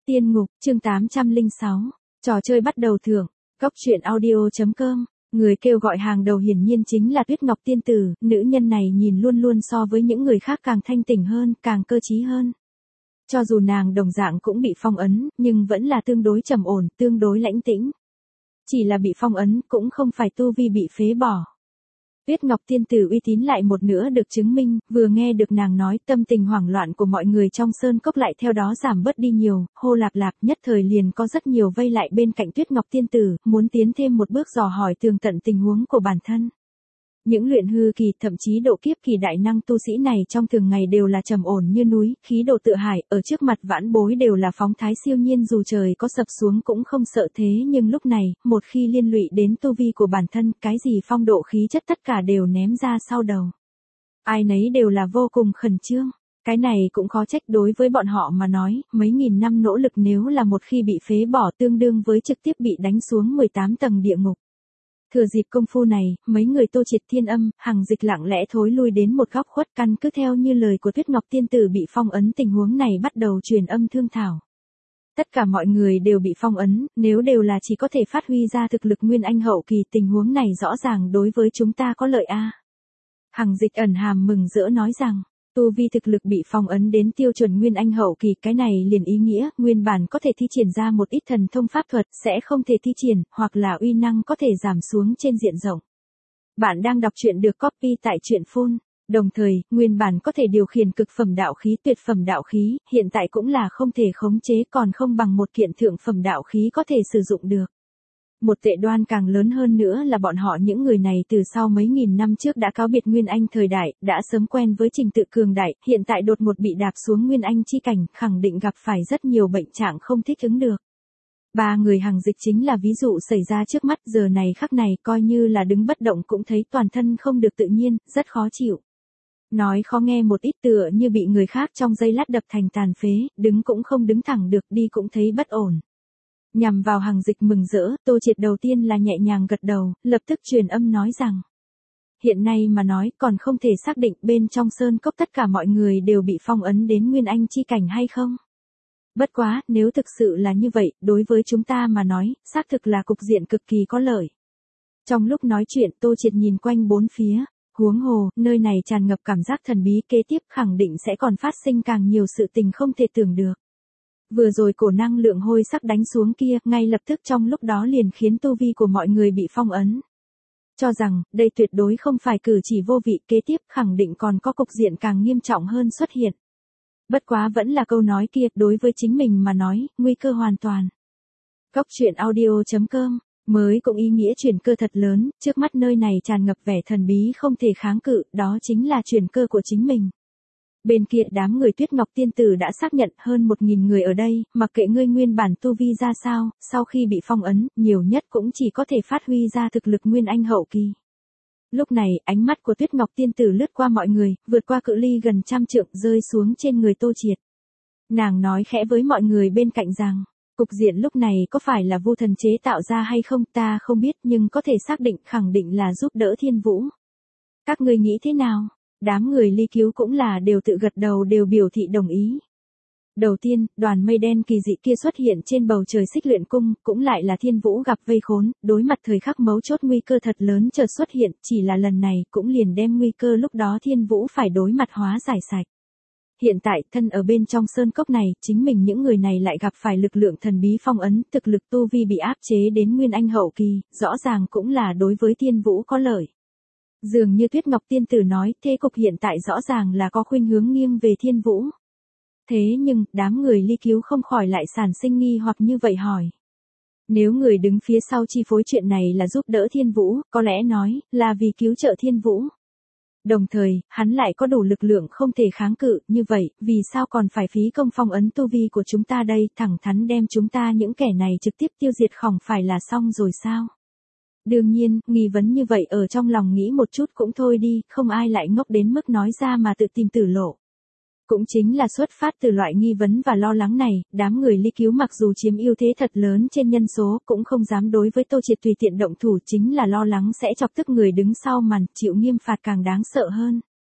Tiên ngục, chương 806. Trò chơi bắt đầu thưởng. Góc truyện audio.com. Người kêu gọi hàng đầu hiển nhiên chính là Tuyết Ngọc Tiên Tử, nữ nhân này nhìn luôn luôn so với những người khác càng thanh tỉnh hơn, càng cơ trí hơn. Cho dù nàng đồng dạng cũng bị phong ấn, nhưng vẫn là tương đối trầm ổn, tương đối lãnh tĩnh. Chỉ là bị phong ấn, cũng không phải tu vi bị phế bỏ. Tuyết Ngọc Tiên Tử uy tín lại một nữa được chứng minh, vừa nghe được nàng nói, tâm tình hoảng loạn của mọi người trong sơn cốc lại theo đó giảm bớt đi nhiều, hô lạp lạp, nhất thời liền có rất nhiều vây lại bên cạnh Tuyết Ngọc Tiên Tử, muốn tiến thêm một bước dò hỏi tường tận tình huống của bản thân. Những luyện hư kỳ, thậm chí độ kiếp kỳ đại năng tu sĩ này trong thường ngày đều là trầm ổn như núi, khí độ tự hải, ở trước mặt vãn bối đều là phóng thái siêu nhiên, dù trời có sập xuống cũng không sợ thế, nhưng lúc này, một khi liên lụy đến tu vi của bản thân, cái gì phong độ khí chất tất cả đều ném ra sau đầu. Ai nấy đều là vô cùng khẩn trương. Cái này cũng khó trách, đối với bọn họ mà nói, mấy nghìn năm nỗ lực nếu là một khi bị phế bỏ tương đương với trực tiếp bị đánh xuống 18 tầng địa ngục. Thừa dịp công phu này, mấy người Tô Triệt, Thiên Âm, Hằng Dịch lặng lẽ thối lui đến một góc khuất, căn cứ theo như lời của Tuyết Ngọc Tiên Tử bị phong ấn tình huống này bắt đầu truyền âm thương thảo. Tất cả mọi người đều bị phong ấn, nếu đều là chỉ có thể phát huy ra thực lực nguyên anh hậu kỳ, tình huống này rõ ràng đối với chúng ta có lợi a. Hằng Dịch ẩn hàm mừng rỡ nói rằng, tu vi thực lực bị phong ấn đến tiêu chuẩn nguyên anh hậu kỳ, cái này liền ý nghĩa, nguyên bản có thể thi triển ra một ít thần thông pháp thuật, sẽ không thể thi triển, hoặc là uy năng có thể giảm xuống trên diện rộng. Bạn đang đọc truyện được copy tại truyện phun. Đồng thời, nguyên bản có thể điều khiển cực phẩm đạo khí, tuyệt phẩm đạo khí, hiện tại cũng là không thể khống chế, còn không bằng một kiện thượng phẩm đạo khí có thể sử dụng được. Một tệ đoan càng lớn hơn nữa là bọn họ những người này từ sau mấy nghìn năm trước đã cáo biệt Nguyên Anh thời đại, đã sớm quen với trình tự cường đại, hiện tại đột ngột bị đạp xuống Nguyên Anh chi cảnh, khẳng định gặp phải rất nhiều bệnh trạng không thích ứng được. Ba người Hằng Dịch chính là ví dụ xảy ra trước mắt, giờ này khắc này coi như là đứng bất động cũng thấy toàn thân không được tự nhiên, rất khó chịu. Nói khó nghe một ít tựa như bị người khác trong giây lát đập thành tàn phế, đứng cũng không đứng thẳng được, đi cũng thấy bất ổn. Nhằm vào Hằng Dịch mừng rỡ, Tô Triệt đầu tiên là nhẹ nhàng gật đầu, lập tức truyền âm nói rằng. Hiện nay mà nói còn không thể xác định bên trong sơn cốc tất cả mọi người đều bị phong ấn đến Nguyên Anh chi cảnh hay không. Bất quá, nếu thực sự là như vậy, đối với chúng ta mà nói, xác thực là cục diện cực kỳ có lợi. Trong lúc nói chuyện, Tô Triệt nhìn quanh bốn phía, huống hồ, nơi này tràn ngập cảm giác thần bí, kế tiếp khẳng định sẽ còn phát sinh càng nhiều sự tình không thể tưởng được. Vừa rồi cổ năng lượng hôi sắc đánh xuống kia, ngay lập tức trong lúc đó liền khiến tu vi của mọi người bị phong ấn. Cho rằng, đây tuyệt đối không phải cử chỉ vô vị, kế tiếp khẳng định còn có cục diện càng nghiêm trọng hơn xuất hiện. Bất quá vẫn là câu nói kia, đối với chính mình mà nói, nguy cơ hoàn toàn. Góc truyện audio.com, mới cũng ý nghĩa chuyển cơ thật lớn, trước mắt nơi này tràn ngập vẻ thần bí không thể kháng cự, đó chính là chuyển cơ của chính mình. Bên kia đám người Tuyết Ngọc Tiên Tử đã xác nhận hơn 1.000 người ở đây, mặc kệ ngươi nguyên bản tu vi ra sao, sau khi bị phong ấn, nhiều nhất cũng chỉ có thể phát huy ra thực lực nguyên anh hậu kỳ. Lúc này, ánh mắt của Tuyết Ngọc Tiên Tử lướt qua mọi người, vượt qua cự ly gần 100 trượng, rơi xuống trên người Tô Triệt. Nàng nói khẽ với mọi người bên cạnh rằng, cục diện lúc này có phải là Vu Thần chế tạo ra hay không ta không biết, nhưng có thể xác định khẳng định là giúp đỡ Thiên Vũ. Các ngươi nghĩ thế nào? Đám người Ly Cứu cũng là đều tự gật đầu, đều biểu thị đồng ý. Đầu tiên, đoàn mây đen kỳ dị kia xuất hiện trên bầu trời Xích Luyện Cung, cũng lại là Thiên Vũ gặp vây khốn, đối mặt thời khắc mấu chốt nguy cơ thật lớn chợt xuất hiện, chỉ là lần này cũng liền đem nguy cơ lúc đó Thiên Vũ phải đối mặt hóa giải sạch. Hiện tại, thân ở bên trong sơn cốc này, chính mình những người này lại gặp phải lực lượng thần bí phong ấn, thực lực tu vi bị áp chế đến Nguyên Anh hậu kỳ, rõ ràng cũng là đối với Thiên Vũ có lợi. Dường như Tuyết Ngọc Tiên Tử nói, thế cục hiện tại rõ ràng là có khuynh hướng nghiêng về Thiên Vũ. Thế nhưng, đám người Ly Cứu không khỏi lại sản sinh nghi hoặc như vậy hỏi. Nếu người đứng phía sau chi phối chuyện này là giúp đỡ Thiên Vũ, có lẽ nói, là vì cứu trợ Thiên Vũ. Đồng thời, hắn lại có đủ lực lượng không thể kháng cự, như vậy, vì sao còn phải phí công phong ấn tu vi của chúng ta đây, thẳng thắn đem chúng ta những kẻ này trực tiếp tiêu diệt không phải là xong rồi sao? Đương nhiên, nghi vấn như vậy ở trong lòng nghĩ một chút cũng thôi đi, không ai lại ngốc đến mức nói ra mà tự tìm tử lộ. Cũng chính là xuất phát từ loại nghi vấn và lo lắng này, đám người Ly Cứu mặc dù chiếm ưu thế thật lớn trên nhân số, cũng không dám đối với Tô Triệt tùy tiện động thủ, chính là lo lắng sẽ chọc tức người đứng sau màn, chịu nghiêm phạt càng đáng sợ hơn.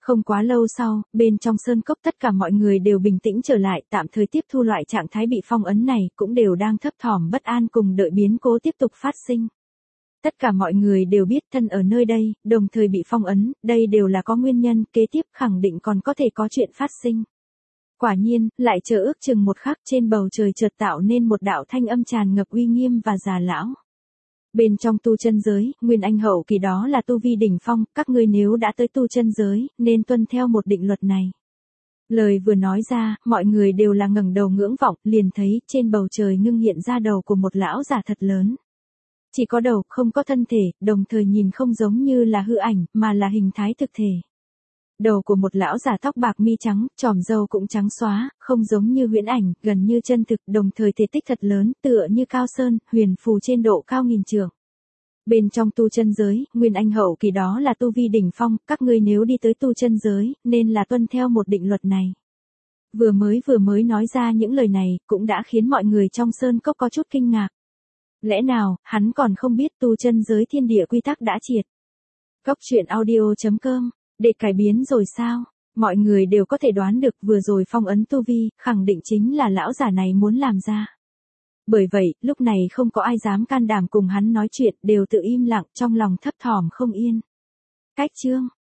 Không quá lâu sau, bên trong sơn cốc tất cả mọi người đều bình tĩnh trở lại, tạm thời tiếp thu loại trạng thái bị phong ấn này, cũng đều đang thấp thỏm bất an cùng đợi biến cố tiếp tục phát sinh. Tất cả mọi người đều biết thân ở nơi đây, đồng thời bị phong ấn, đây đều là có nguyên nhân, kế tiếp khẳng định còn có thể có chuyện phát sinh. Quả nhiên, lại chờ ước chừng một khắc trên bầu trời chợt tạo nên một đạo thanh âm tràn ngập uy nghiêm và già lão. Bên trong tu chân giới, Nguyên Anh hậu kỳ đó là tu vi đỉnh phong, các ngươi nếu đã tới tu chân giới, nên tuân theo một định luật này. Lời vừa nói ra, mọi người đều là ngẩng đầu ngưỡng vọng, liền thấy trên bầu trời ngưng hiện ra đầu của một lão già thật lớn. Chỉ có đầu, không có thân thể, đồng thời nhìn không giống như là hư ảnh, mà là hình thái thực thể. Đầu của một lão già tóc bạc mi trắng, tròm râu cũng trắng xóa, không giống như huyễn ảnh, gần như chân thực, đồng thời thể tích thật lớn, tựa như cao sơn, huyền phù trên độ cao nghìn trượng. Bên trong tu chân giới, Nguyên Anh hậu kỳ đó là tu vi đỉnh phong, các ngươi nếu đi tới tu chân giới, nên là tuân theo một định luật này. Vừa mới nói ra những lời này, cũng đã khiến mọi người trong sơn cốc có chút kinh ngạc. Lẽ nào, hắn còn không biết tu chân giới thiên địa quy tắc đã triệt. Cốc truyện audio.com, để cải biến rồi sao? Mọi người đều có thể đoán được vừa rồi phong ấn tu vi, khẳng định chính là lão già này muốn làm ra. Bởi vậy, lúc này không có ai dám can đảm cùng hắn nói chuyện, đều tự im lặng trong lòng thấp thỏm không yên. Cách chương